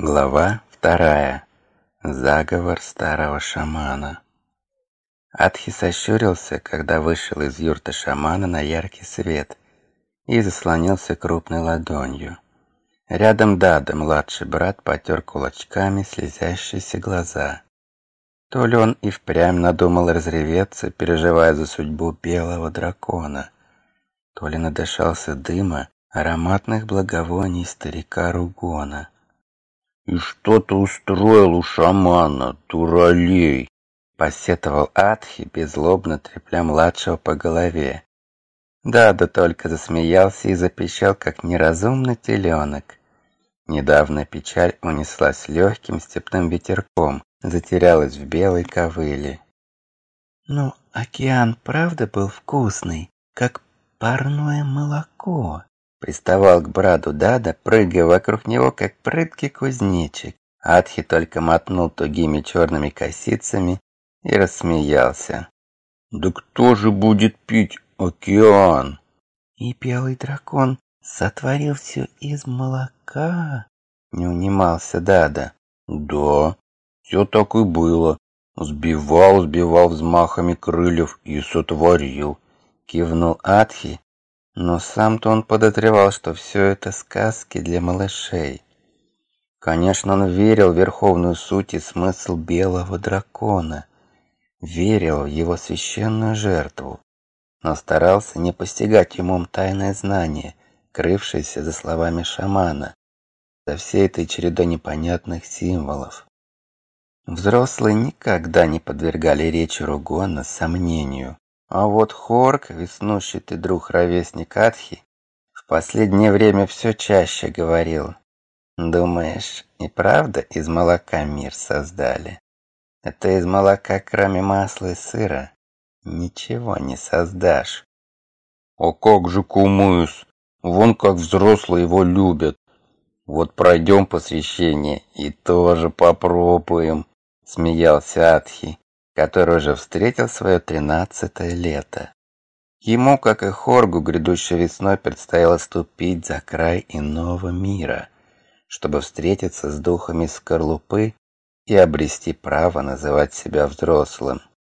Глава 2. Заговор старого шамана. Атхи сощурился, когда вышел из юрты шамана на яркий свет и заслонился крупной ладонью. Рядом Дада, младший брат, потер кулачками слезящиеся глаза. То ли он и впрямь надумал разреветься, переживая за судьбу белого дракона, то ли надышался дыма ароматных благовоний старика Ругона. «И что ты устроил у шамана, дуралей?» — посетовал Атхи, беззлобно трепля младшего по голове. Дада только засмеялся и запищал, как неразумный теленок. Недавно печаль унеслась легким степным ветерком, затерялась в белой ковыле. «Ну, океан правда был вкусный, как парное молоко?» Приставал к брату Дада, прыгая вокруг него, как прыткий кузнечик. Атхи только мотнул тугими черными косицами и рассмеялся. «Да кто же будет пить океан?» «И белый дракон сотворил все из молока?» Не унимался Дада. «Да, все так и было. Сбивал взмахами крыльев и сотворил», — кивнул Атхи. Но сам-то он подозревал, что все это сказки для малышей. Конечно, он верил в верховную суть и смысл белого дракона, верил в его священную жертву, но старался не постигать умом тайное знание, крывшееся за словами шамана, за всей этой чередой непонятных символов. Взрослые никогда не подвергали речи Ругона сомнению. А вот Хорк, веснушчатый друг-ровесник Атхи, в последнее время все чаще говорил: «Думаешь, и правда из молока мир создали? Это из молока, кроме масла и сыра, ничего не создашь». «А как же кумыс? Вон как взрослые его любят. Вот пройдем посвящение и тоже попробуем», — смеялся Атхи, который уже встретил свое 13-е лето. Ему, как и Хоргу, грядущей весной предстояло ступить за край иного мира, чтобы встретиться с духами скорлупы и обрести право называть себя взрослым.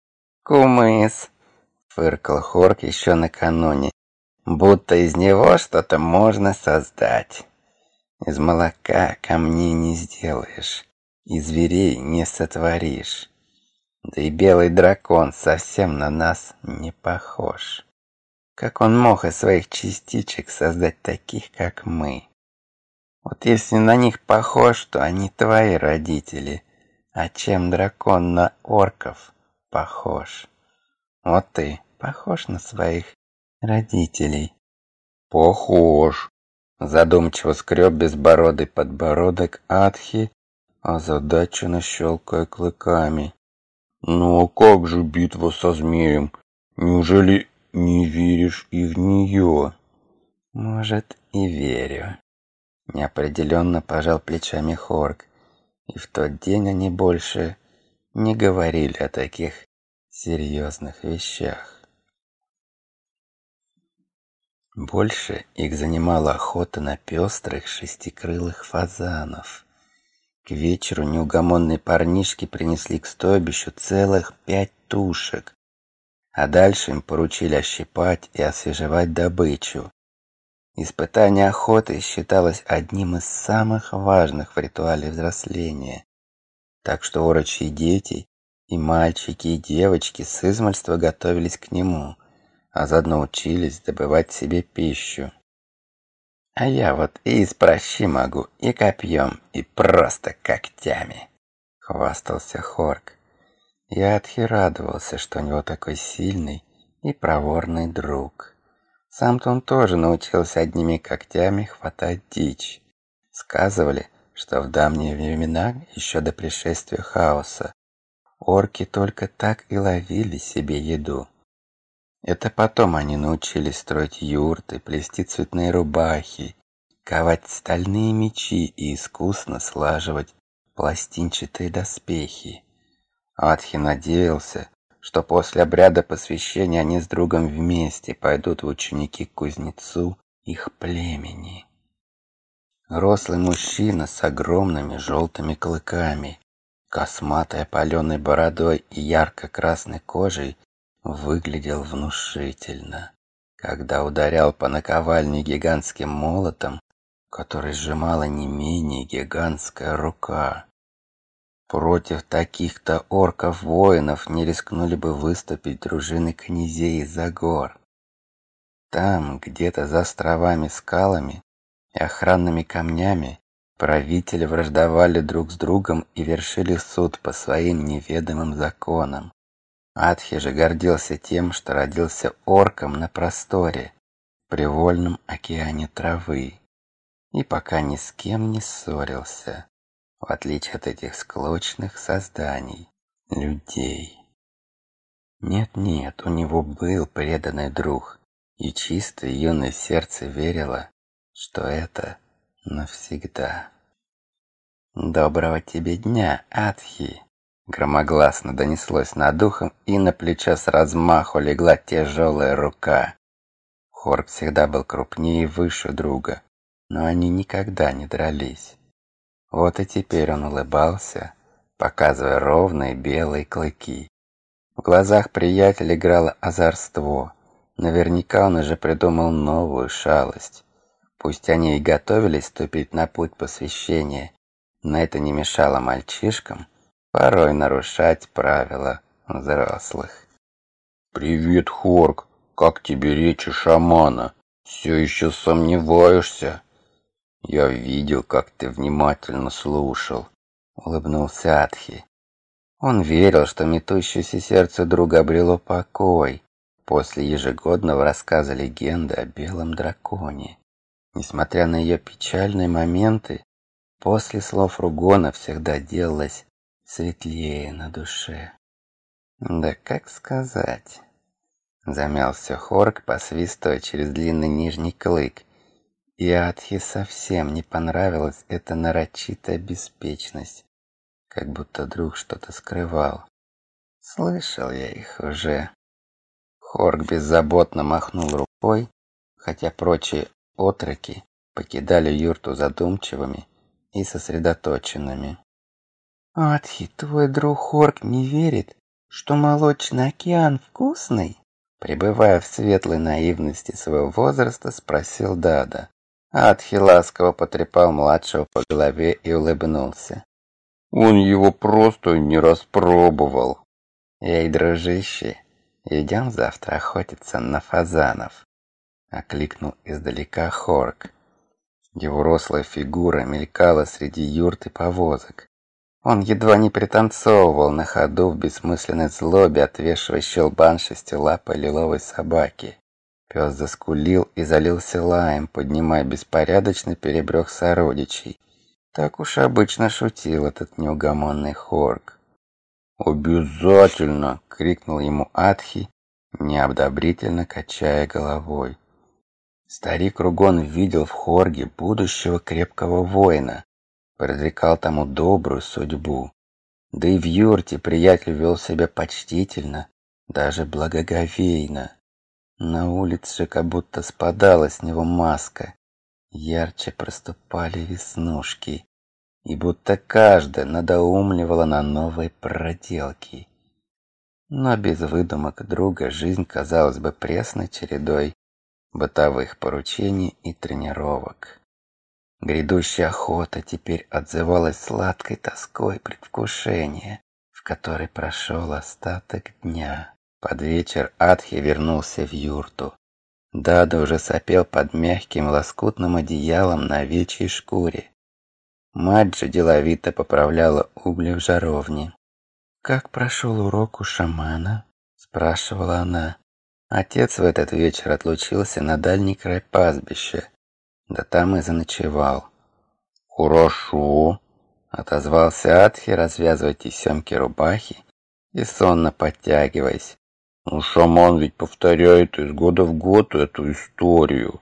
«Кумыс!» — фыркал Хорг еще накануне, будто из него что-то можно создать. «Из молока камней не сделаешь, и зверей не сотворишь. Да и белый дракон совсем на нас не похож. Как он мог из своих частичек создать таких, как мы? Вот если на них похож, то они твои родители. А чем дракон на орков похож? Вот ты похож на своих родителей?» «Похож», — задумчиво скреб безбородый подбородок Атхи, озадаченно щелкая клыками. «Ну а как же битва со змеем? Неужели не веришь и в нее?» «Может, и верю», — неопределенно пожал плечами Хорг, и в тот день они больше не говорили о таких серьезных вещах. Больше их занимала охота на пестрых шестикрылых фазанов. К вечеру неугомонные парнишки принесли к стойбищу целых 5 тушек, а дальше им поручили ощипать и освежевать добычу. Испытание охоты считалось одним из самых важных в ритуале взросления, так что орочьи дети, и мальчики, и девочки с измальства готовились к нему, а заодно учились добывать себе пищу. «А я вот и из пращи могу, и копьем, и просто когтями», — хвастался Хорг. И Атхи радовался, что у него такой сильный и проворный друг. Сам-то он тоже научился одними когтями хватать дичь. Сказывали, что в давние времена, еще до пришествия хаоса, орки только так и ловили себе еду. Это потом они научились строить юрты, плести цветные рубахи, ковать стальные мечи и искусно слаживать пластинчатые доспехи. Атхи надеялся, что после обряда посвящения они с другом вместе пойдут в ученики к кузнецу их племени. Рослый мужчина с огромными желтыми клыками, косматой опаленной бородой и ярко-красной кожей выглядел внушительно, когда ударял по наковальне гигантским молотом, который сжимала не менее гигантская рука. Против таких-то орков-воинов не рискнули бы выступить дружины князей из-за гор. Там, где-то за островами-скалами и охранными камнями, правители враждовали друг с другом и вершили суд по своим неведомым законам. Атхи же гордился тем, что родился орком на просторе, при вольном океане травы, и пока ни с кем не ссорился, в отличие от этих склочных созданий, людей. Нет, у него был преданный друг, и чистое юное сердце верило, что это навсегда. «Доброго тебе дня, Атхи!» Громогласно донеслось над ухом, и на плечо с размаху легла тяжелая рука. Хорк всегда был крупнее и выше друга, но они никогда не дрались. Вот и теперь он улыбался, показывая ровные белые клыки. В глазах приятеля играло озорство. Наверняка он уже придумал новую шалость. Пусть они и готовились вступить на путь посвящения, но это не мешало мальчишкам порой нарушать правила взрослых. «Привет, Хорк! Как тебе речи шамана? Все еще сомневаешься?» «Я видел, как ты внимательно слушал», — улыбнулся Атхи. Он верил, что метущееся сердце друга обрело покой после ежегодного рассказа легенды о белом драконе. Несмотря на ее печальные моменты, после слов Ругона всегда делалось светлее на душе. «Да как сказать?» — замялся Хорк, посвистывая через длинный нижний клык. И Атхи совсем не понравилась эта нарочитая беспечность, как будто друг что-то скрывал. «Слышал я их уже». Хорк беззаботно махнул рукой, хотя прочие отроки покидали юрту задумчивыми и сосредоточенными. «Атхи, твой друг Хорк не верит, что молочный океан вкусный?» Пребывая в светлой наивности своего возраста, спросил Дада. Атхи ласково потрепал младшего по голове и улыбнулся. «Он его просто не распробовал». «Эй, дружище, идем завтра охотиться на фазанов», — окликнул издалека Хорк. Его рослая фигура мелькала среди юрт и повозок. Он едва не пританцовывал на ходу в бессмысленной злобе, отвешивая щелбан шестилапой лиловой собаки. Пес заскулил и залился лаем, поднимая беспорядочный перебрёх сородичей. Так уж обычно шутил этот неугомонный Хорк. «Обязательно!» — крикнул ему Атхи, неодобрительно качая головой. Старик Ругон видел в Хорге будущего крепкого воина, предрекал тому добрую судьбу. Да и в юрте приятель вел себя почтительно, даже благоговейно. На улице же как будто спадала с него маска, ярче проступали веснушки, и будто каждая надоумливала на новые проделки. Но без выдумок друга жизнь казалась бы пресной чередой бытовых поручений и тренировок. Грядущая охота теперь отзывалась сладкой тоской предвкушения, в которой прошел остаток дня. Под вечер Атхи вернулся в юрту. Дада уже сопел под мягким лоскутным одеялом на овечьей шкуре. Мать же деловито поправляла угли в жаровне. «Как прошел урок у шамана?» — спрашивала она. Отец в этот вечер отлучился на дальний край пастбища, да там и заночевал. «Хорошо», — отозвался Атхи, развязывая тесемки рубахи и сонно подтягиваясь. «Ну, шаман ведь повторяет из года в год эту историю».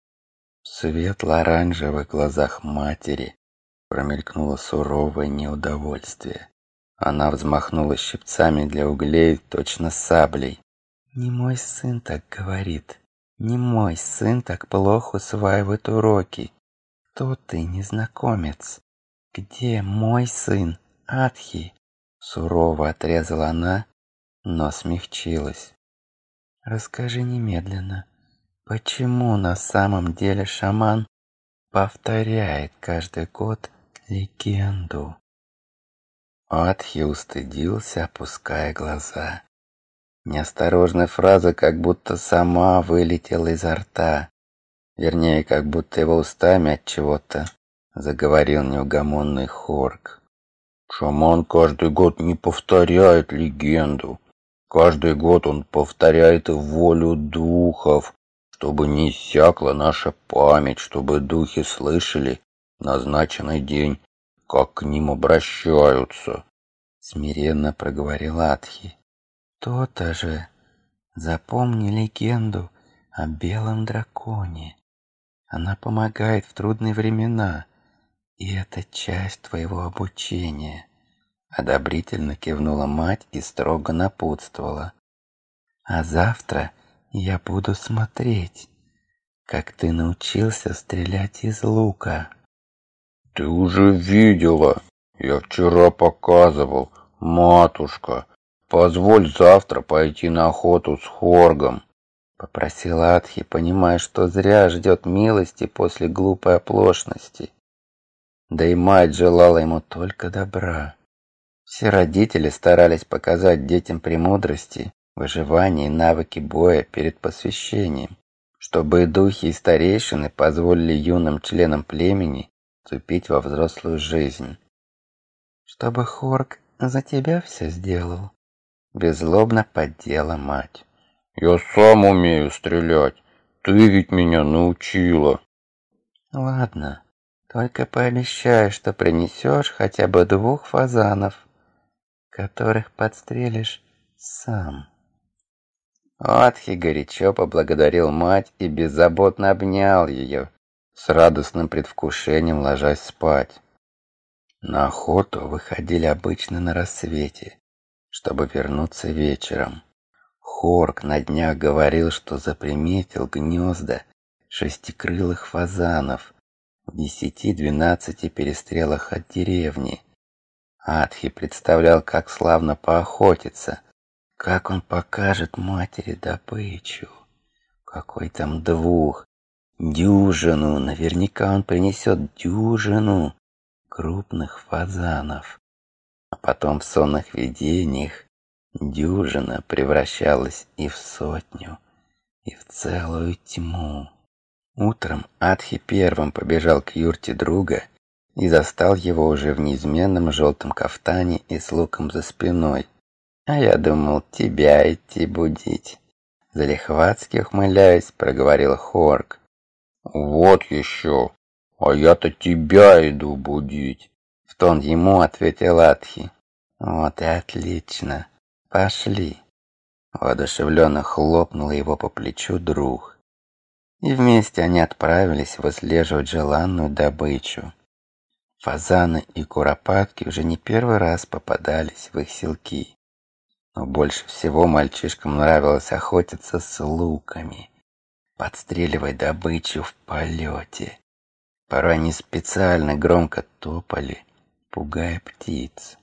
В светло-оранжевых глазах матери промелькнуло суровое неудовольствие. Она взмахнула щипцами для углей, точно саблей. «Не мой сын так говорит. Не мой сын так плохо усваивает уроки. «Кто ты, незнакомец? Где мой сын, Атхи?» Сурово отрезала она, но смягчилась. «Расскажи немедленно, почему на самом деле шаман повторяет каждый год легенду?» Атхи устыдился, опуская глаза. Неосторожная фраза как будто сама вылетела изо рта. Вернее, как будто его устами от чего-то заговорил неугомонный Хорк. Шаман каждый год не повторяет легенду. Каждый год он повторяет волю духов, чтобы не иссякла наша память, чтобы духи слышали назначенный день, как к ним обращаются. Смиренно проговорил Атхи. То-то же. Запомни легенду о белом драконе. Она помогает в трудные времена, и это часть твоего обучения. Одобрительно кивнула мать и строго напутствовала. А завтра я буду смотреть, как ты научился стрелять из лука. Ты уже видела. Я вчера показывал. Матушка, позволь завтра пойти на охоту с Хоргом. Попросил Атхи, понимая, что зря ждет милости после глупой оплошности. Да и мать желала ему только добра. Все родители старались показать детям премудрости, выживание и навыки боя перед посвящением, чтобы и духи, и старейшины позволили юным членам племени вступить во взрослую жизнь. «Чтобы Хорг за тебя все сделал», — беззлобно поддела мать. Я сам умею стрелять. Ты ведь меня научила. «Ладно, только пообещай, что принесешь хотя бы 2 фазанов, которых подстрелишь сам». Атхи горячо поблагодарил мать и беззаботно обнял ее, с радостным предвкушением ложась спать. На охоту выходили обычно на рассвете, чтобы вернуться вечером. Хорк на днях говорил, что заприметил гнезда шестикрылых фазанов в 10-12 перестрелах от деревни. Атхи представлял, как славно поохотиться, как он покажет матери добычу. Какой там 2, дюжину, наверняка он принесет дюжину крупных фазанов. А потом в сонных видениях дюжина превращалась и в 100, и в целую тьму. Утром Атхи первым побежал к юрте друга и застал его уже в неизменном желтом кафтане и с луком за спиной. «А я думал, тебя идти будить», — залихватски ухмыляясь, проговорил Хорк. Вот еще. А я-то тебя иду будить. В тон ему ответил Атхи. «Вот и отлично. Пошли». Воодушевленно хлопнул его по плечу друг. И вместе они отправились выслеживать желанную добычу. Фазаны и куропатки уже не первый раз попадались в их селки. Но больше всего мальчишкам нравилось охотиться с луками, подстреливая добычу в полете. Порой они специально громко топали, пугая птиц.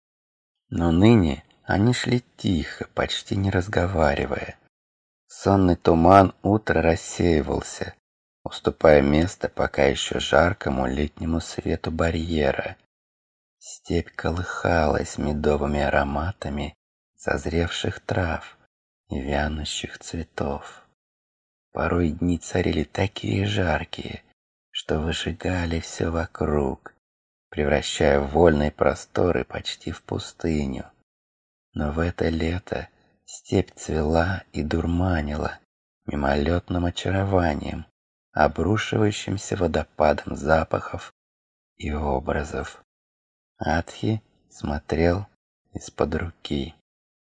Но ныне они шли тихо, почти не разговаривая. Сонный туман утра рассеивался, уступая место пока еще жаркому летнему свету барьера. Степь колыхалась медовыми ароматами созревших трав и вянущих цветов. Порой дни царили такие жаркие, что выжигали все вокруг, превращая вольные просторы почти в пустыню. Но в это лето степь цвела и дурманила мимолетным очарованием, обрушивающимся водопадом запахов и образов. Атхи смотрел из-под руки.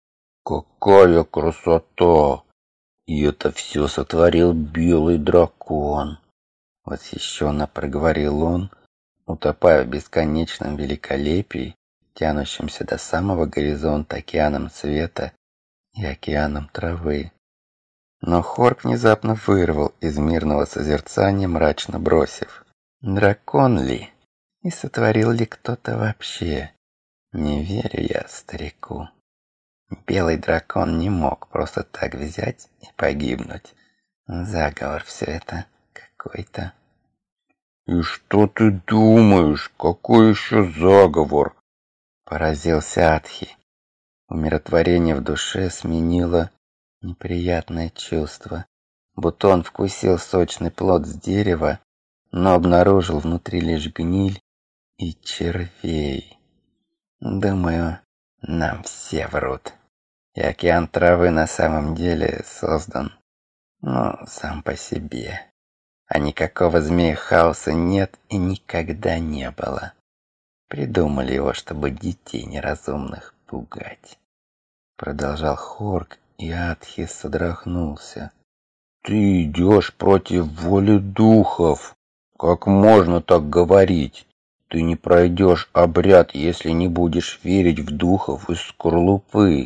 Какая красота! И это все сотворил белый дракон. Восхищенно проговорил он, утопая в бесконечном великолепии, тянущемся до самого горизонта океаном света и океаном травы. Но Хорк внезапно вырвал из мирного созерцания, мрачно бросив: Дракон ли? И сотворил ли кто-то вообще? Не верю я старику. Белый дракон не мог просто так взять и погибнуть. Заговор все это какой-то. «И что ты думаешь? Какой еще заговор?» Поразился Атхи. Умиротворение в душе сменило неприятное чувство, будто он вкусил сочный плод с дерева, но обнаружил внутри лишь гниль и червей. Думаю, нам все врут. И океан травы на самом деле создан, сам по себе. А никакого змея хаоса нет и никогда не было. Придумали его, чтобы детей неразумных пугать. Продолжал Хорк, и Атхи содрогнулся. «Ты идешь против воли духов. Как можно так говорить? Ты не пройдешь обряд, если не будешь верить в духов из скорлупы».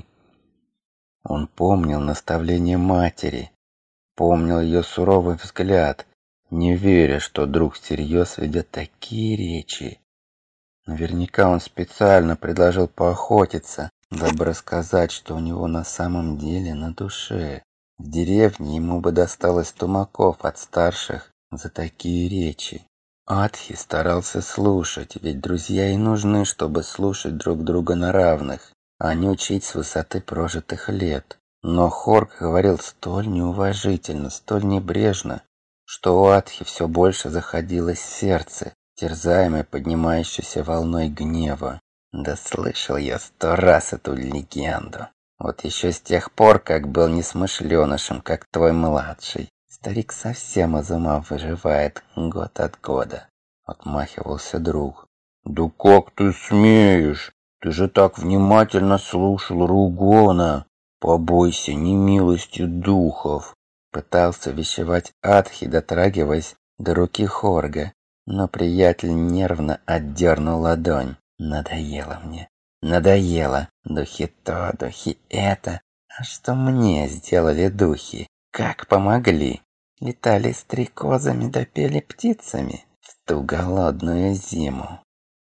Он помнил наставление матери, помнил ее суровый взгляд, не веря, что друг всерьез ведет такие речи. Наверняка он специально предложил поохотиться, дабы рассказать, что у него на самом деле на душе. В деревне ему бы досталось тумаков от старших за такие речи. Атхи старался слушать, ведь друзья и нужны, чтобы слушать друг друга на равных, а не учить с высоты прожитых лет. Но Хорк говорил столь неуважительно, столь небрежно, что у Атхи все больше заходилось сердце, терзаемое поднимающейся волной гнева. Да слышал я 100 раз эту легенду. Вот еще с тех пор, как был несмышленышем, как твой младший. Старик совсем из ума выживает год от года. Отмахивался друг. «Да как ты смеешь? Ты же так внимательно слушал Ругона. Побойся немилости духов». Пытался вещевать Атхи, дотрагиваясь до руки Хорга, но приятель нервно отдернул ладонь. Надоело мне. Надоело. Духи то, духи это. А что мне сделали духи? Как помогли? Летали стрекозами да пели птицами в ту голодную зиму.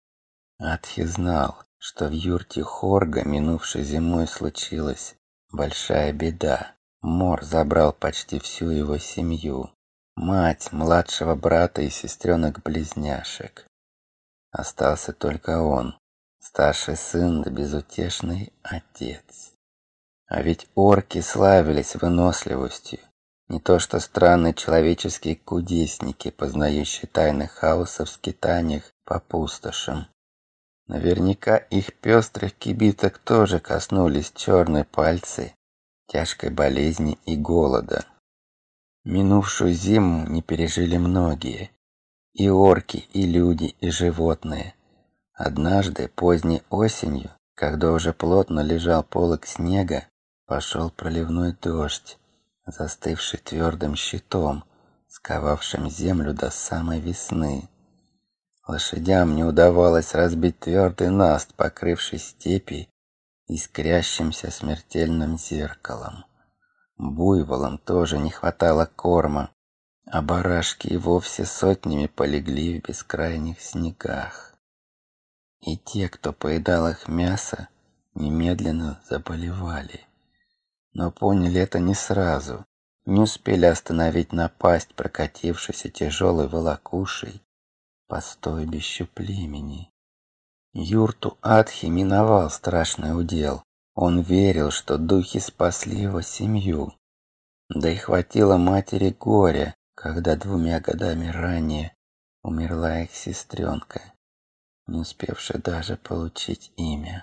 Атхи знал, что в юрте Хорга минувшей зимой случилась большая беда. Мор забрал почти всю его семью. Мать, младшего брата и сестренок-близняшек. Остался только он, старший сын да безутешный отец. А ведь орки славились выносливостью. Не то что странные человеческие кудесники, познающие тайны хаоса в скитаниях по пустошам. Наверняка их пестрых кибиток тоже коснулись черные пальцы тяжкой болезни и голода. Минувшую зиму не пережили многие. И орки, и люди, и животные. Однажды, поздней осенью, когда уже плотно лежал полог снега, пошел проливной дождь, застывший твердым щитом, сковавшим землю до самой весны. Лошадям не удавалось разбить твердый наст, покрывший степи искрящимся смертельным зеркалом. Буйволам тоже не хватало корма, а барашки и вовсе сотнями полегли в бескрайних снегах. И те, кто поедал их мясо, немедленно заболевали. Но поняли это не сразу, не успели остановить напасть, прокатившейся тяжелой волокушей по стойбищу племени. Юрту Атхи миновал страшный удел. Он верил, что духи спасли его семью. Да и хватило матери горя, когда 2 годами ранее умерла их сестренка, не успевшая даже получить имя.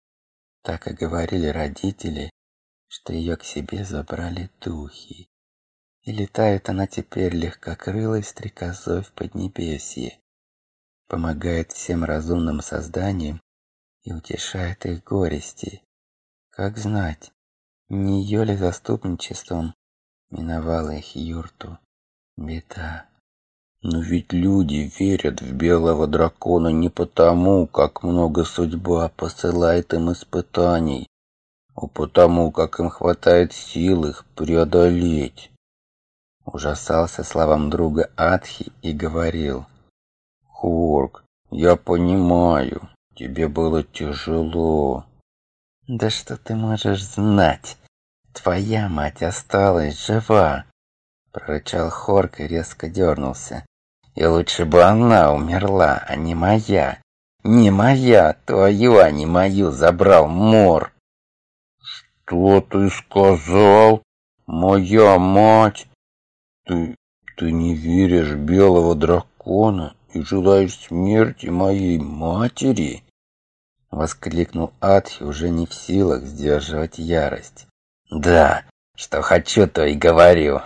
Так и говорили родители, что ее к себе забрали духи. И летает она теперь легкокрылой стрекозой в Поднебесье, помогает всем разумным созданиям и утешает их горести. Как знать, не ее ли заступничеством миновала их юрту беда? Но ведь люди верят в белого дракона не потому, как много судьба посылает им испытаний, а потому, как им хватает сил их преодолеть. Ужасался словам друга Атхи и говорил: Хорк, я понимаю, тебе было тяжело. Да что ты можешь знать? Твоя мать осталась жива, прорычал Хорк и резко дернулся. И лучше бы она умерла, а не моя. Не моя, твою, а не мою забрал Мор. Что ты сказал? Моя мать? Ты не веришь в белого дракона и желаешь смерти моей матери? Воскликнул Атхи, уже не в силах сдерживать ярость. Да, что хочу, то и говорю.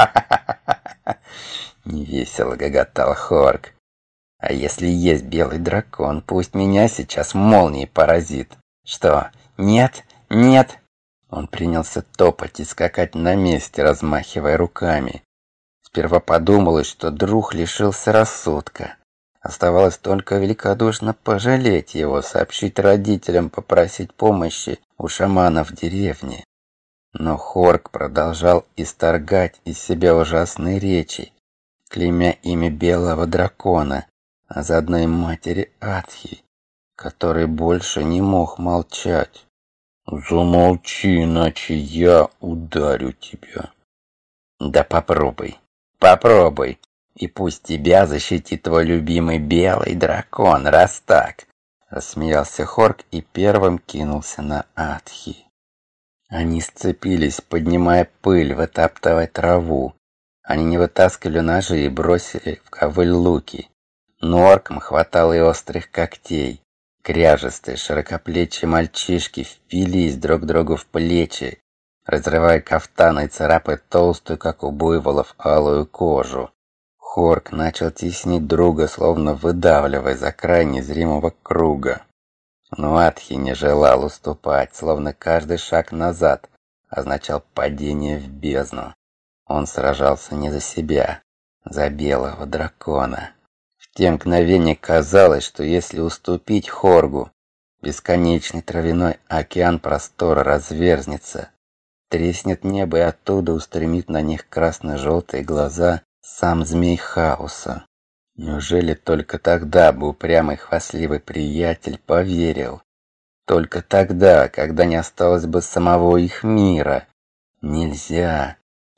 Невесело гоготал Хорк. А если есть белый дракон, пусть меня сейчас молнией поразит. Что, нет? Нет? Он принялся топать и скакать на месте, размахивая руками. Сперва подумалось, что друг лишился рассудка. Оставалось только великодушно пожалеть его, сообщить родителям, попросить помощи у шамана в деревне. Но Хорк продолжал исторгать из себя ужасные речи, клеймя имя белого дракона, а заодно и матери Атхи, который больше не мог молчать. Замолчи, иначе я ударю тебя. Да попробуй, попробуй. И пусть тебя защитит твой любимый белый дракон, раз так. Рассмеялся Хорк и первым кинулся на Атхи. Они сцепились, поднимая пыль, вытаптывая траву. Они не вытаскивали ножи и бросили в ковыль луки. Но оркам хватало и острых когтей. Кряжестые, широкоплечие мальчишки впились друг другу в плечи, разрывая кафтаны и царапая толстую, как у буйволов, алую кожу. Хорк начал теснить друга, словно выдавливая за край незримого круга. Но Атхи не желал уступать, словно каждый шаг назад означал падение в бездну. Он сражался не за себя, за белого дракона. В те мгновения казалось, что если уступить Хоргу, бесконечный травяной океан простора разверзнется, треснет небо и оттуда устремит на них красно-желтые глаза сам змей хаоса. Неужели только тогда бы упрямый хвастливый приятель поверил? Только тогда, когда не осталось бы самого их мира. Нельзя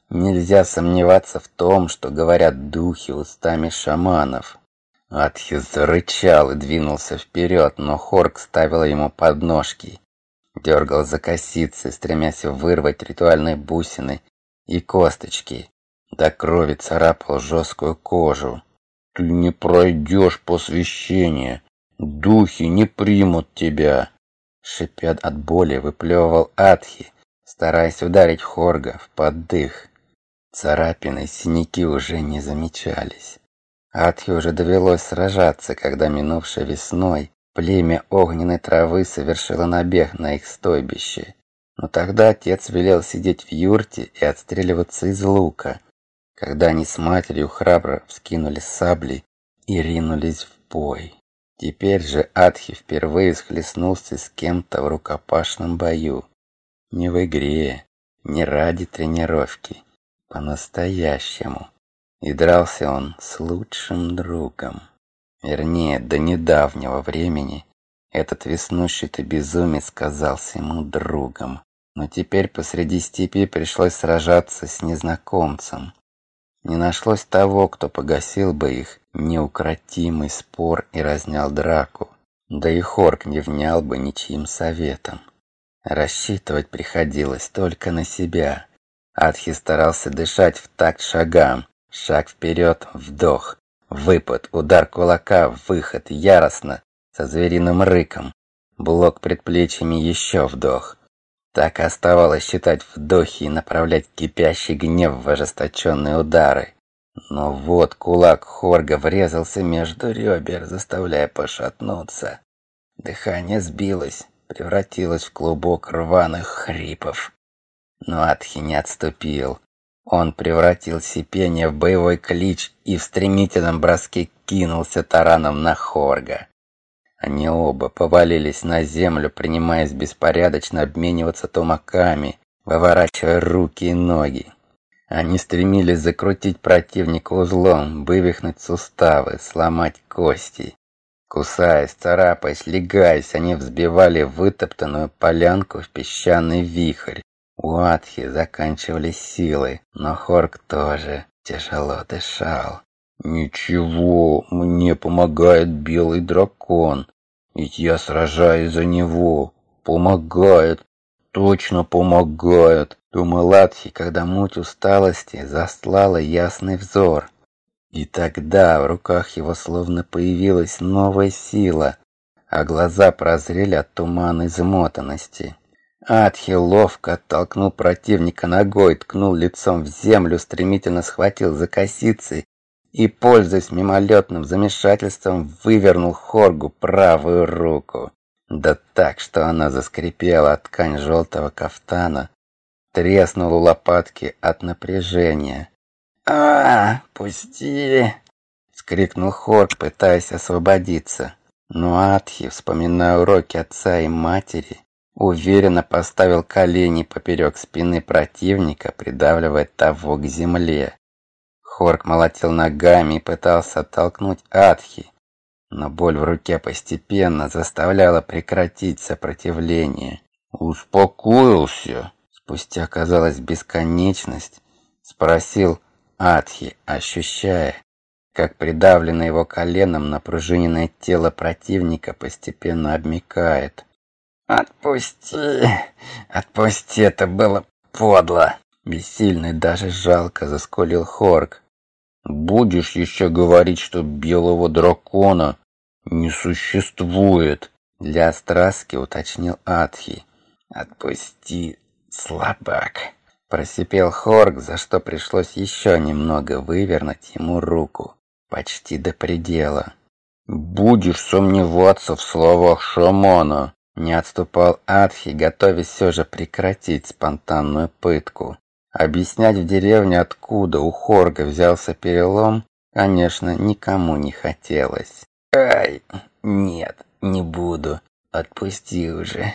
сомневаться в том, что говорят духи устами шаманов. Атхи зарычал и двинулся вперед, но Хорк ставил ему подножки, дергал за косицы, стремясь вырвать ритуальные бусины и косточки. До крови царапал жесткую кожу. Ты не пройдешь посвящение. Духи не примут тебя. Шипя от боли, выплевывал Атхи, стараясь ударить Хорга в поддых. Царапины, синяки уже не замечались. Атхи уже довелось сражаться, когда минувшей весной племя огненной травы совершило набег на их стойбище. Но тогда отец велел сидеть в юрте и отстреливаться из лука, когда они с матерью храбро вскинули сабли и ринулись в бой. Теперь же Атхи впервые схлестнулся с кем-то в рукопашном бою. Не в игре, не ради тренировки, по-настоящему. И дрался он с лучшим другом. Вернее, до недавнего времени этот веснущатый безумец казался ему другом. Но теперь посреди степи пришлось сражаться с незнакомцем. Не нашлось того, кто погасил бы их неукротимый спор и разнял драку. Да и Хорк не внял бы ничьим советом. Рассчитывать приходилось только на себя. Атхи старался дышать в такт шагам. Шаг вперед, вдох, выпад, удар кулака, выход, яростно, со звериным рыком. Блок предплечьями, еще вдох. Так и оставалось считать вдохи и направлять кипящий гнев в ожесточенные удары. Но вот кулак Хорга врезался между ребер, заставляя пошатнуться. Дыхание сбилось, превратилось в клубок рваных хрипов. Но Атхи не отступил. Он превратил сипение в боевой клич и в стремительном броске кинулся тараном на Хорга. Они оба повалились на землю, принимаясь беспорядочно обмениваться тумаками, выворачивая руки и ноги. Они стремились закрутить противника узлом, вывихнуть суставы, сломать кости. Кусаясь, царапаясь, легаясь, они взбивали вытоптанную полянку в песчаный вихрь. У Атхи заканчивались силы, но Хорк тоже тяжело дышал. «Ничего, мне помогает белый дракон, ведь я сражаюсь за него. Помогает, точно помогает», — думал Атхи, когда муть усталости застлала ясный взор. И тогда в руках его словно появилась новая сила, а глаза прозрели от тумана измотанности. Атхи ловко оттолкнул противника ногой, ткнул лицом в землю, стремительно схватил за косицы и, пользуясь мимолетным замешательством, вывернул Хоргу правую руку. Да так, что она заскрипела от ткань желтого кафтана, треснула лопатки от напряжения. Пусти!» — вскрикнул Хорг, пытаясь освободиться. Но Атхи, вспоминая уроки отца и матери, уверенно поставил колени поперек спины противника, придавливая того к земле. Хорг молотил ногами и пытался оттолкнуть Атхи, но боль в руке постепенно заставляла прекратить сопротивление. «Успокоился?» Спустя, казалось, бесконечность, спросил Атхи, ощущая, как придавленное его коленом напружиненное тело противника постепенно обмякает. «Отпусти! Отпусти, это было подло!» Бессильно и даже жалко заскулил Хорг. «Будешь еще говорить, что белого дракона не существует?» Для страстки уточнил Атхи. «Отпусти, слабак!» Просипел Хорг, за что пришлось еще немного вывернуть ему руку, почти до предела. «Будешь сомневаться в словах шамана?» Не отступал Атхи, готовясь все же прекратить спонтанную пытку. Объяснять в деревне, откуда у Хорга взялся перелом, конечно, никому не хотелось. Нет, не буду. Отпусти уже.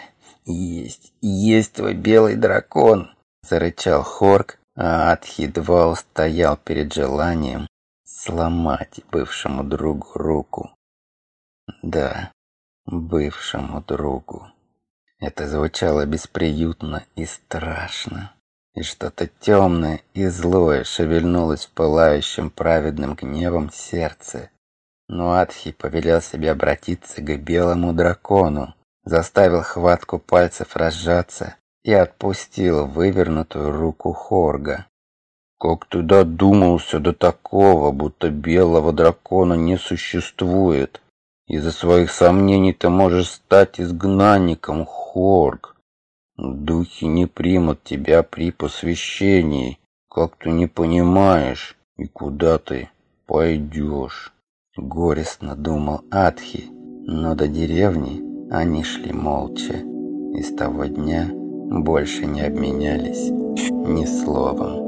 Есть твой белый дракон!» Зарычал Хорг, а Атхи едва устоял перед желанием сломать бывшему другу руку. Да, бывшему другу. Это звучало бесприютно и страшно. И что-то темное и злое шевельнулось в пылающем праведным гневом сердце. Но Атхи повелел себе обратиться к белому дракону, заставил хватку пальцев разжаться и отпустил вывернутую руку Хорга. «Как ты додумался до такого, будто белого дракона не существует? Из-за своих сомнений ты можешь стать изгнанником, Хорг. Духи не примут тебя при посвящении, как ты не понимаешь, и куда ты пойдешь?» Горестно думал Атхи, но до деревни они шли молча и с того дня больше не обменялись ни словом.